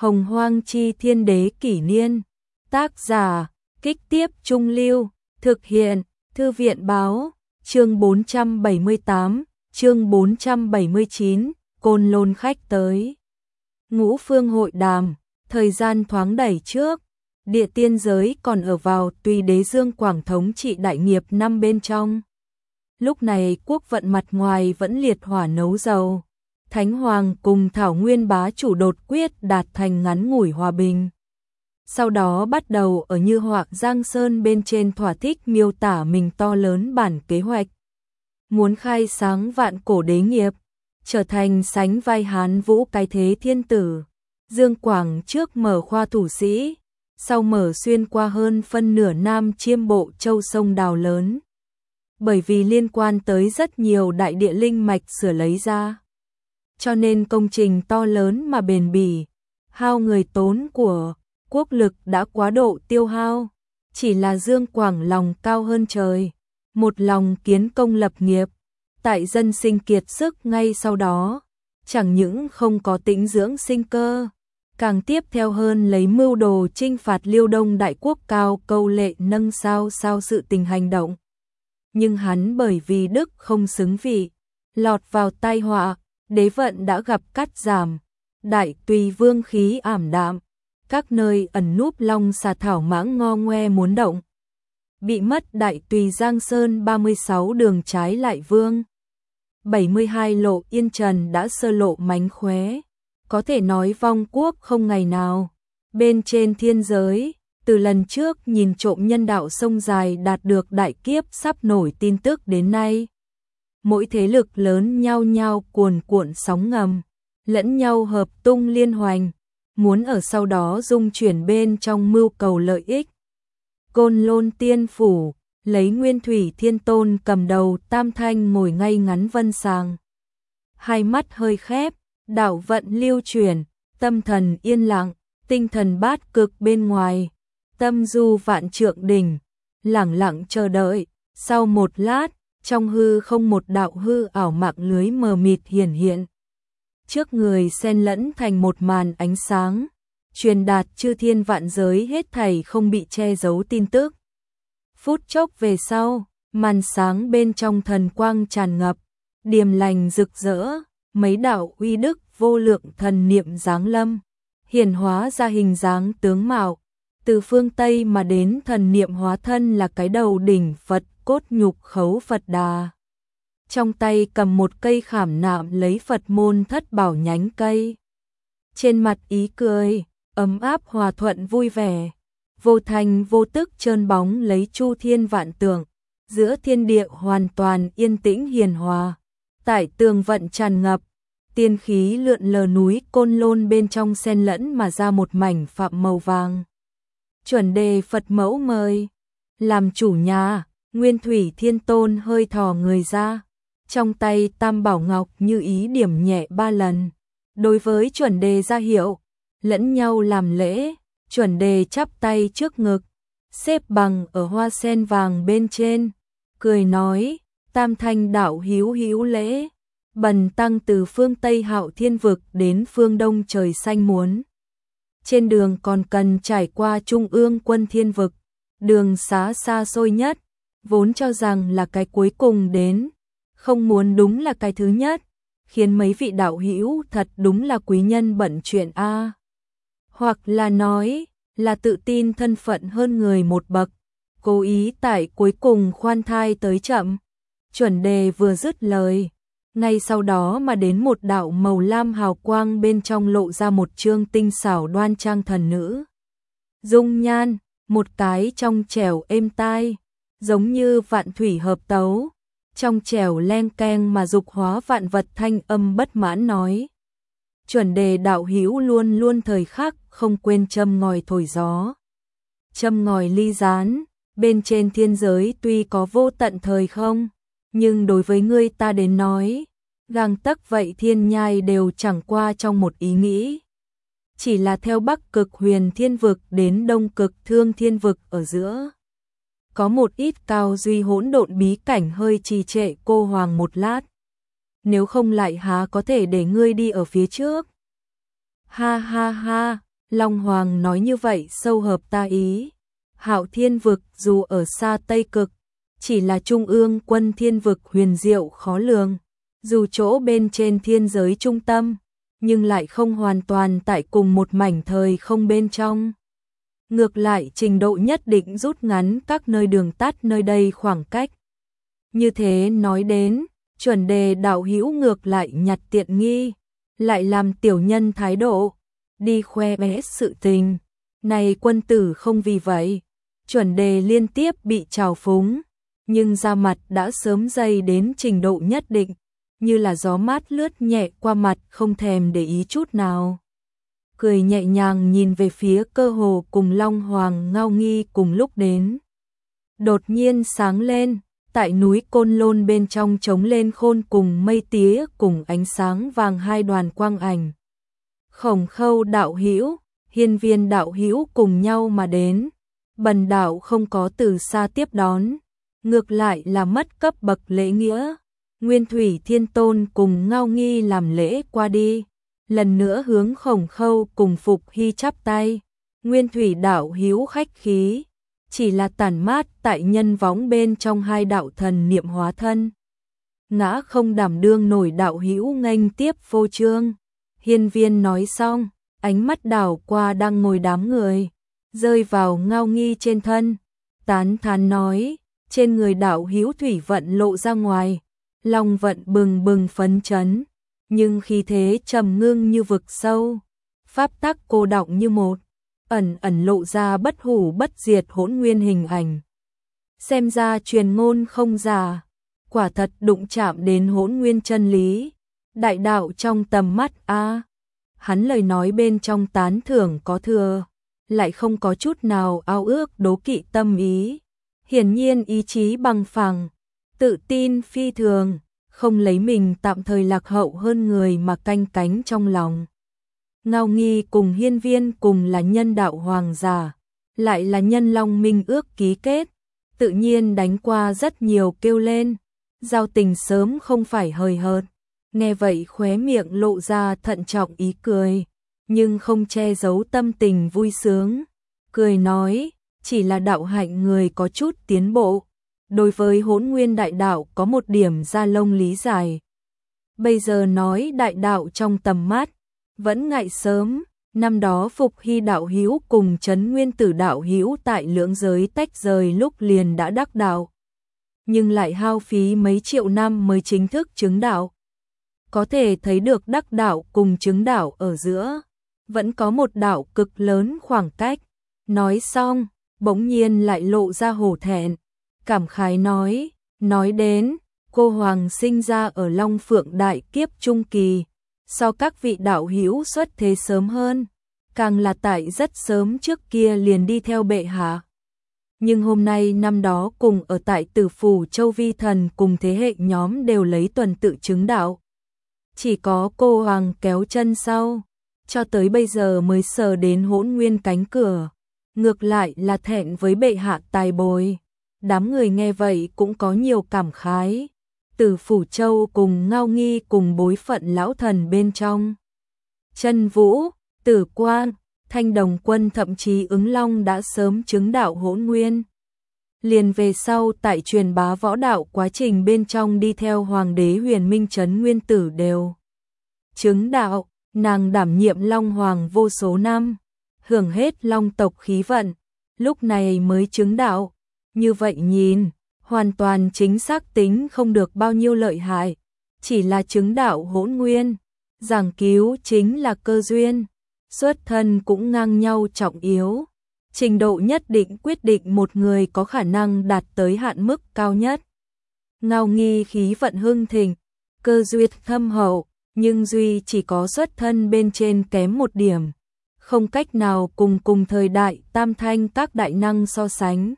Hồng Hoang Chi Thiên Đế Kỷ Niên. Tác giả, Kích Tiếp Trung Lưu. Thực hiện, Thư viện Báo. Chương 478, chương 479, Côn Lôn khách tới. Ngũ Phương hội đàm, thời gian thoáng đẩy trước. Địa tiên giới còn ở vào Tùy Đế Dương Quảng thống trị đại nghiệp năm bên trong. Lúc này quốc vận mặt ngoài vẫn liệt hỏa nấu dầu. Thánh Hoàng cùng Thảo Nguyên bá chủ đột quyết đạt thành ngắn ngủi hòa bình. Sau đó bắt đầu ở Như Họa Giang Sơn bên trên thỏa thích miêu tả mình to lớn bản kế hoạch. Muốn khai sáng vạn cổ đế nghiệp, trở thành sánh vai Hán Vũ cái thế thiên tử. Dương Quảng trước mở khoa thủ sĩ, sau mở xuyên qua hơn phân nửa Nam Chiêm Bộ châu sông đào lớn. Bởi vì liên quan tới rất nhiều đại địa linh mạch sửa lấy ra. Cho nên công trình to lớn mà bền bỉ, hao người tốn của, quốc lực đã quá độ tiêu hao. Chỉ là Dương Quảng lòng cao hơn trời, một lòng kiến công lập nghiệp, tại dân sinh kiệt sức ngay sau đó, chẳng những không có tĩnh dưỡng sinh cơ, càng tiếp theo hơn lấy mưu đồ chinh phạt Liêu Đông đại quốc cao câu lệ nâng sao sự tình hành động. Nhưng hắn bởi vì đức không xứng vị, lọt vào tai họa, đế vận đã gặp cắt giảm, đại tùy vương khí ảm đạm, các nơi ẩn núp long xà thảo mãng ngo ngoe muốn động. Bị mất đại tùy Giang Sơn 36 đường trái lại vương. 72 lộ yên trần đã sơ lộ mánh khóe, có thể nói vong quốc không ngày nào. Bên trên thiên giới, từ lần trước nhìn trộm nhân đạo sông dài đạt được đại kiếp sắp nổi tin tức đến nay. Mỗi thế lực lớn nhau nhau cuồn cuộn sóng ngầm, lẫn nhau hợp tung liên hoành, muốn ở sau đó dung chuyển bên trong mưu cầu lợi ích. Côn Lôn Tiên Phủ, lấy Nguyên Thủy Thiên Tôn cầm đầu Tam Thanh ngồi ngay ngắn vân sàng. Hai mắt hơi khép, đạo vận lưu chuyển, tâm thần yên lặng, tinh thần bát cực bên ngoài, tâm du vạn trượng đỉnh, lẳng lặng chờ đợi. Sau một lát, trong hư không một đạo hư ảo mạng lưới mờ mịt hiển hiện. Trước người xen lẫn thành một màn ánh sáng, truyền đạt chư thiên vạn giới hết thảy không bị che giấu tin tức. Phút chốc về sau, màn sáng bên trong thần quang tràn ngập, điềm lành rực rỡ, mấy đạo uy đức vô lượng thần niệm giáng lâm, hiển hóa ra hình dáng tướng mạo. Từ phương Tây mà đến thần niệm hóa thân là cái đầu đỉnh Phật cốt nhục khấu Phật Đà. Trong tay cầm một cây khảm nạm lấy Phật môn thất bảo nhánh cây. Trên mặt ý cười, ấm áp hòa thuận vui vẻ, vô thành vô tức trơn bóng lấy chu thiên vạn tượng, giữa thiên địa hoàn toàn yên tĩnh hiền hòa. Tại tường vận tràn ngập, tiên khí lượn lờ núi Côn Lôn bên trong xen lẫn mà ra một mảnh phạm màu vàng. Chuẩn đề Phật mẫu mời, làm chủ nhà. Nguyên Thủy Thiên Tôn hơi thò người ra, trong tay Tam Bảo Ngọc như ý điểm nhẹ 3 lần. Đối với chuẩn đề ra hiệu, lẫn nhau làm lễ, chuẩn đề chắp tay trước ngực, xếp bằng ở hoa sen vàng bên trên, cười nói, Tam Thanh đạo hữu hữu lễ, bần tăng từ phương Tây Hạo Thiên vực đến phương Đông trời xanh muốn. Trên đường còn cần trải qua Trung ương quân thiên vực, đường xá xa xôi nhất. Vốn cho rằng là cái cuối cùng đến, không muốn đúng là cái thứ nhất, khiến mấy vị đạo hữu thật đúng là quý nhân bận chuyện a. Hoặc là nói, là tự tin thân phận hơn người một bậc, cố ý tại cuối cùng khoan thai tới chậm. Chuẩn đề vừa dứt lời, ngay sau đó mà đến một đạo màu lam hào quang bên trong lộ ra một trương tinh xảo đoan trang thần nữ. Dung nhan, một cái trong trẻo êm tai, giống như vạn thủy hợp tấu, trong trẻo len keng mà dục hóa vạn vật thanh âm bất mãn nói. Chuẩn đề đạo hữu luôn luôn thời khắc không quên châm ngòi thổi gió. Châm ngòi ly gián, bên trên thiên giới tuy có vô tận thời không, nhưng đối với ngươi ta đến nói, gang tấc vậy thiên nhai đều chẳng qua trong một ý nghĩ. Chỉ là theo Bắc cực Huyền Thiên vực đến Đông cực Thương Thiên vực ở giữa. Có một ít cao duy hỗn độn bí cảnh hơi trì trệ cô hoàng một lát. Nếu không lại há có thể để ngươi đi ở phía trước. Ha ha ha, Long Hoàng nói như vậy sâu hợp ta ý. Hạo Thiên vực dù ở xa Tây Cực, chỉ là trung ương quân thiên vực huyền diệu khó lường, dù chỗ bên trên thiên giới trung tâm, nhưng lại không hoàn toàn tại cùng một mảnh thời không bên trong. Ngược lại trình độ nhất định rút ngắn các nơi đường tắt nơi đây khoảng cách. Như thế nói đến, chuẩn đề đạo hữu ngược lại nhặt tiện nghi, lại làm tiểu nhân thái độ, đi khoe bé sự tình. Này quân tử không vì vậy, chuẩn đề liên tiếp bị trào phúng, nhưng da mặt đã sớm dày đến trình độ nhất định, như là gió mát lướt nhẹ qua mặt không thèm để ý chút nào. Cười nhẹ nhàng nhìn về phía Cơ Hồ cùng Long Hoàng Ngao Nghi cùng lúc đến. Đột nhiên sáng lên, tại núi Côn Lôn bên trong trống lên khôn cùng mây tía cùng ánh sáng vàng hai đoàn quang ảnh. Khổng Khâu đạo hữu, Hiên Viên đạo hữu cùng nhau mà đến. Bần đạo không có từ xa tiếp đón, ngược lại là mất cấp bậc lễ nghĩa. Nguyên Thủy Thiên Tôn cùng Ngao Nghi làm lễ qua đi, lần nữa hướng Khổng Khâu cùng Phục Hy chắp tay. Nguyên Thủy đạo hữu khách khí, chỉ là tản mát tại nhân võng bên trong hai đạo thần niệm hóa thân. Ngã không đảm đương nổi đạo hữu nghênh tiếp phô trương. Hiên Viên nói xong, ánh mắt đảo qua đang ngồi đám người, rơi vào Ngao Nghi trên thân, tán thán nói, trên người đạo hữu thủy vận lộ ra ngoài, long vận bừng bừng phấn chấn, nhưng khí thế trầm ngưng như vực sâu, pháp tắc cô đọng như một, ẩn ẩn lộ ra bất hủ bất diệt hỗn nguyên hình ảnh. Xem ra truyền ngôn không giả, quả thật đụng chạm đến hỗn nguyên chân lý, đại đạo trong tầm mắt a. Hắn lời nói bên trong tán thưởng có thừa, lại không có chút nào ao ước đố kỵ tâm ý. Hiển nhiên ý chí bằng phẳng, tự tin phi thường, không lấy mình tạm thời lạc hậu hơn người mà canh cánh trong lòng. Ngao Nghi cùng Hiên Viên cùng là nhân đạo hoàng giả, lại là nhân long minh ước ký kết, tự nhiên đánh qua rất nhiều kêu lên, giao tình sớm không phải hời hợt. Nghe vậy khóe miệng lộ ra thận trọng ý cười, nhưng không che giấu tâm tình vui sướng. Cười nói, chỉ là đạo hạnh người có chút tiến bộ, đối với hỗn nguyên đại đạo có một điểm ra lông lý giải. Bây giờ nói đại đạo trong tầm mắt, vẫn ngại sớm, năm đó Phục Hy đạo hữu cùng Trấn Nguyên Tử đạo hữu tại lưỡng giới tách rời lúc liền đã đắc đạo, nhưng lại hao phí mấy triệu năm mới chính thức chứng đạo. Có thể thấy được đắc đạo cùng chứng đạo ở giữa, vẫn có một đạo cực lớn khoảng cách. Nói xong, bỗng nhiên lại lộ ra hổ thẹn, cảm khái nói đến, cô hoàng sinh ra ở Long Phượng đại kiếp trung kỳ, so các vị đạo hữu xuất thế sớm hơn, càng là tại rất sớm trước kia liền đi theo bệ hạ. Nhưng hôm nay năm đó cùng ở tại Tử Phủ Châu Vi Thần cùng thế hệ nhóm đều lấy tuần tự chứng đạo. Chỉ có cô hoàng kéo chân sau, cho tới bây giờ mới sờ đến hỗn nguyên cánh cửa, ngược lại là thẹn với bệ hạ tài bồi. Đám người nghe vậy cũng có nhiều cảm khái. Tử Phủ Châu cùng Ngao Nghi cùng bối phận lão thần bên trong. Chân Vũ, Tử Quang, Thanh Đồng Quân thậm chí Ứng Long đã sớm chứng đạo hỗn nguyên. Liền về sau tại truyền bá võ đạo quá trình bên trong đi theo Hoàng đế Huyền Minh Trấn Nguyên Tử đều chứng đạo, nàng đảm nhiệm Long Hoàng vô số năm, hưởng hết Long tộc khí vận, lúc này mới chứng đạo. Như vậy nhìn, hoàn toàn chính xác tính không được bao nhiêu lợi hại, chỉ là chứng đạo hỗn nguyên, giảng cứu chính là cơ duyên, xuất thân cũng ngang nhau trọng yếu. Trình độ nhất định quyết định một người có khả năng đạt tới hạn mức cao nhất. Ngao Nghi khí vận hưng thịnh, cơ duyên thâm hậu, nhưng duy chỉ có xuất thân bên trên kém một điểm, không cách nào cùng thời đại tam thanh các đại năng so sánh.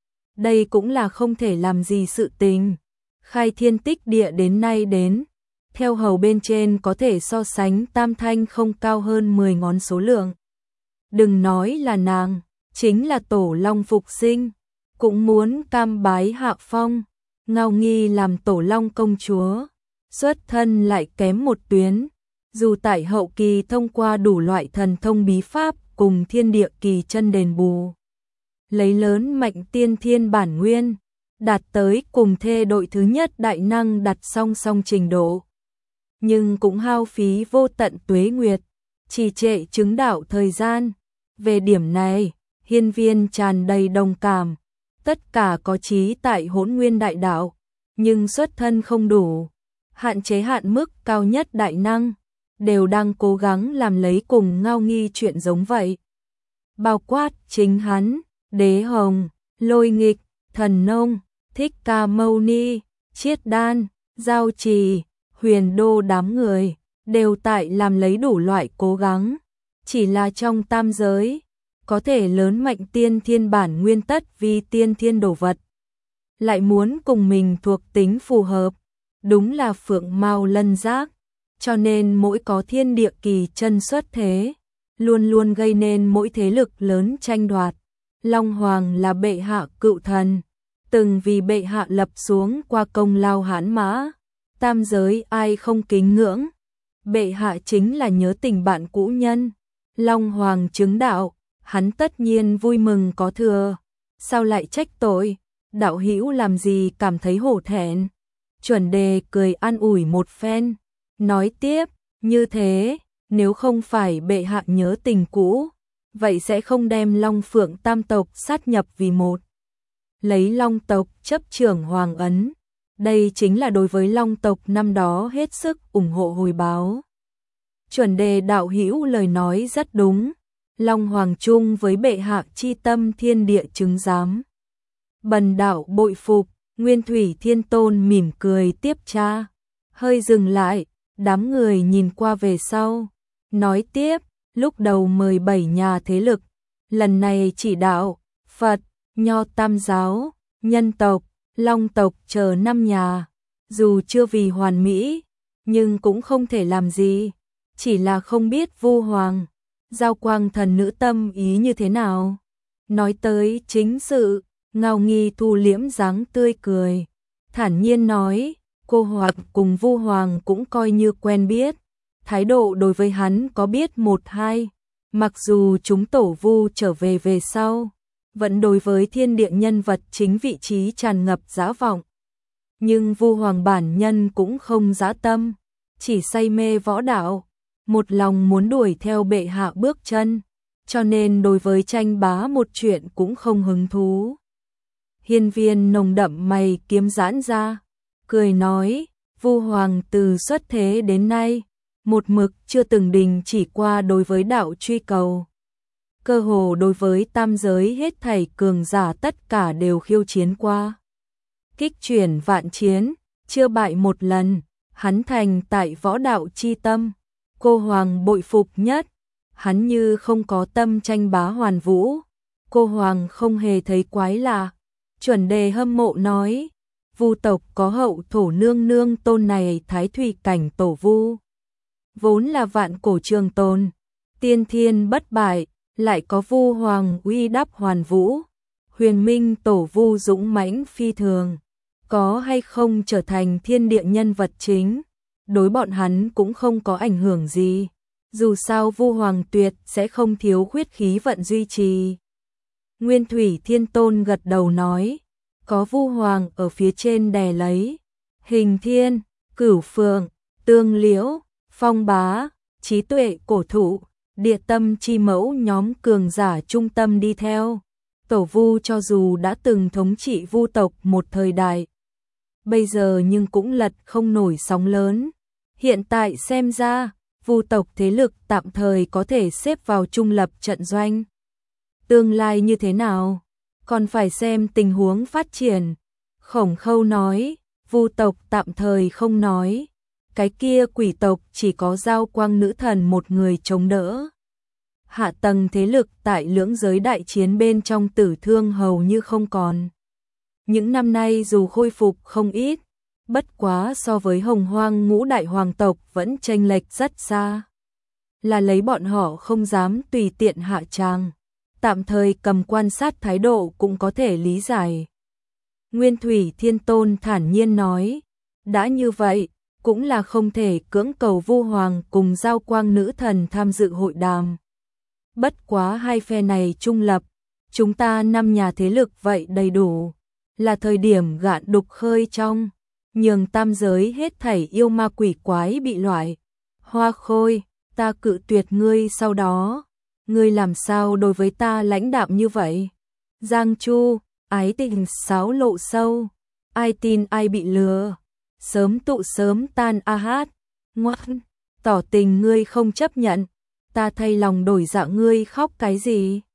Đây cũng là không thể làm gì sự tình. Khai thiên tích địa đến nay đến, theo hầu bên trên có thể so sánh tam thanh không cao hơn 10 ngón số lượng. Đừng nói là nàng, chính là Tổ Long phục sinh, cũng muốn cam bái hạ phong. Ngao Nghi làm Tổ Long công chúa, xuất thân lại kém một tuyến, Dù tại hậu kỳ thông qua đủ loại thần thông bí pháp cùng thiên địa kỳ chân đền bù, lấy lớn mạnh tiên thiên bản nguyên, đạt tới cùng thê đội thứ nhất đại năng đặt song song trình độ. Nhưng cũng hao phí vô tận tuế nguyệt, trì trệ chứng đạo thời gian. Về điểm này, Hiên Viên tràn đầy đồng cảm, tất cả có chí tại Hỗn Nguyên đại đạo, nhưng xuất thân không đủ, hạn chế hạn mức cao nhất đại năng, đều đang cố gắng làm lấy cùng Ngao Nghi chuyện giống vậy. Bao quát chính hắn, Đế Hồng, Lôi Nghịch, Thần Nông, Thích Ca Mâu Ni, Chiết Đan, Giao Trì, Huyền Đô đám người, đều tại làm lấy đủ loại cố gắng. Chỉ là trong tam giới, có thể lớn mạnh tiên thiên bản nguyên tất vì tiên thiên đồ vật. Lại muốn cùng mình thuộc tính phù hợp, đúng là phượng mao lân giác. Cho nên mỗi có thiên địa kỳ chân xuất thế, luôn luôn gây nên mỗi thế lực lớn tranh đoạt. Long Hoàng là bệ hạ cựu thần, từng vì bệ hạ lập xuống qua công lao hãn mã, tam giới ai không kính ngưỡng. Bệ hạ chính là nhớ tình bạn cũ nhân. Long Hoàng chứng đạo, hắn tất nhiên vui mừng có thừa, sao lại trách tội, đạo hữu làm gì cảm thấy hổ thẹn. Chuẩn Đề cười an ủi một phen, nói tiếp, như thế, nếu không phải bệ hạ nhớ tình cũ, vậy sẽ không đem Long Phượng tam tộc sát nhập vì một. Lấy Long tộc chấp trưởng Hoàng ấn, đây chính là đối với Long tộc năm đó hết sức ủng hộ hồi báo. Chuẩn Đề đạo hữu lời nói rất đúng, Long Hoàng chung với bệ hạ chi tâm thiên địa chứng giám. Bần đạo bội phục. Nguyên Thủy Thiên Tôn mỉm cười tiếp tra, hơi dừng lại, đám người nhìn qua về sau, nói tiếp, lúc đầu mời 7 nhà thế lực, lần này chỉ đạo, Phật, Nho Tam giáo, Nhân tộc, Long tộc chờ 5 nhà, dù chưa vì hoàn mỹ, nhưng cũng không thể làm gì, chỉ là không biết Vu Hoàng, Giao Quang thần nữ tâm ý như thế nào. Nói tới chính sự, Ngao Nghi thu liễm dáng tươi cười, thản nhiên nói, cô Hoạt cùng Vu Hoàng cũng coi như quen biết, thái độ đối với hắn có biết một hai, mặc dù chúng tổ Vu trở về sau, vẫn đối với thiên địa nhân vật chính vị trí tràn ngập dã vọng. Nhưng Vu Hoàng bản nhân cũng không dã tâm, chỉ say mê võ đạo, một lòng muốn đuổi theo bệ hạ bước chân, cho nên đối với tranh bá một chuyện cũng không hứng thú. Hiên Viên nồng đậm mày kiếm giãn ra, cười nói, Vu Hoàng từ xuất thế đến nay, một mực chưa từng đình chỉ qua đối với đạo truy cầu. Cơ hồ đối với tam giới hết thảy cường giả tất cả đều khiêu chiến qua. Kích chuyển vạn chiến, chưa bại một lần, hắn thành tại võ đạo chi tâm. Cô Hoàng bội phục nhất, hắn như không có tâm tranh bá hoàn vũ. Cô Hoàng không hề thấy quái lạ. Chuẩn Đề hâm mộ nói, Vu tộc có hậu thổ nương nương tôn này thái thủy cảnh tổ Vu, vốn là vạn cổ trường tồn, tiên thiên bất bại, lại có Vu Hoàng uy đắp hoàn vũ, huyền minh tổ Vu dũng mãnh phi thường, có hay không trở thành thiên địa nhân vật chính, đối bọn hắn cũng không có ảnh hưởng gì, dù sao Vu Hoàng tuyệt sẽ không thiếu khuyết khí vận duy trì. Nguyên Thủy Thiên Tôn gật đầu nói, có Vu Hoàng ở phía trên đè lấy, Hình Thiên, Cửu Phượng, Tương Liễu, Phong Bá, Trí Tuệ cổ thụ, Địa Tâm chi mẫu nhóm cường giả trung tâm đi theo. Tổ Vu cho dù đã từng thống trị Vu tộc một thời đại, bây giờ nhưng cũng lật không nổi sóng lớn. Hiện tại xem ra, Vu tộc thế lực tạm thời có thể xếp vào trung lập trận doanh. Tương lai như thế nào, còn phải xem tình huống phát triển. Khổng Khâu nói, Vu tộc tạm thời không nói, cái kia quỷ tộc chỉ có Giao Quang nữ thần một người chống đỡ. Hạ tầng thế lực tại lưỡng giới đại chiến bên trong tử thương hầu như không còn. Những năm nay dù khôi phục không ít, bất quá so với Hồng Hoang ngũ đại hoàng tộc vẫn chênh lệch rất xa. Là lấy bọn họ không dám tùy tiện hạ tràng, tạm thời cầm quan sát thái độ cũng có thể lý giải. Nguyên Thủy Thiên Tôn thản nhiên nói, đã như vậy, cũng là không thể cưỡng cầu Vu Hoàng cùng Giao Quang nữ thần tham dự hội đàm. Bất quá hai phe này trung lập, chúng ta 5 nhà thế lực vậy đầy đủ, là thời điểm gạn đục khơi trong, nhường tam giới hết thảy yêu ma quỷ quái bị loại. Hoa Khôi, ta cự tuyệt ngươi sau đó, ngươi làm sao đối với ta lãnh đạm như vậy? Giang Chu, ái tình xáo lộ sâu, ai tin ai bị lừa, sớm tụ sớm tan a hát, ngoan, tỏ tình ngươi không chấp nhận, ta thay lòng đổi dạ ngươi khóc cái gì?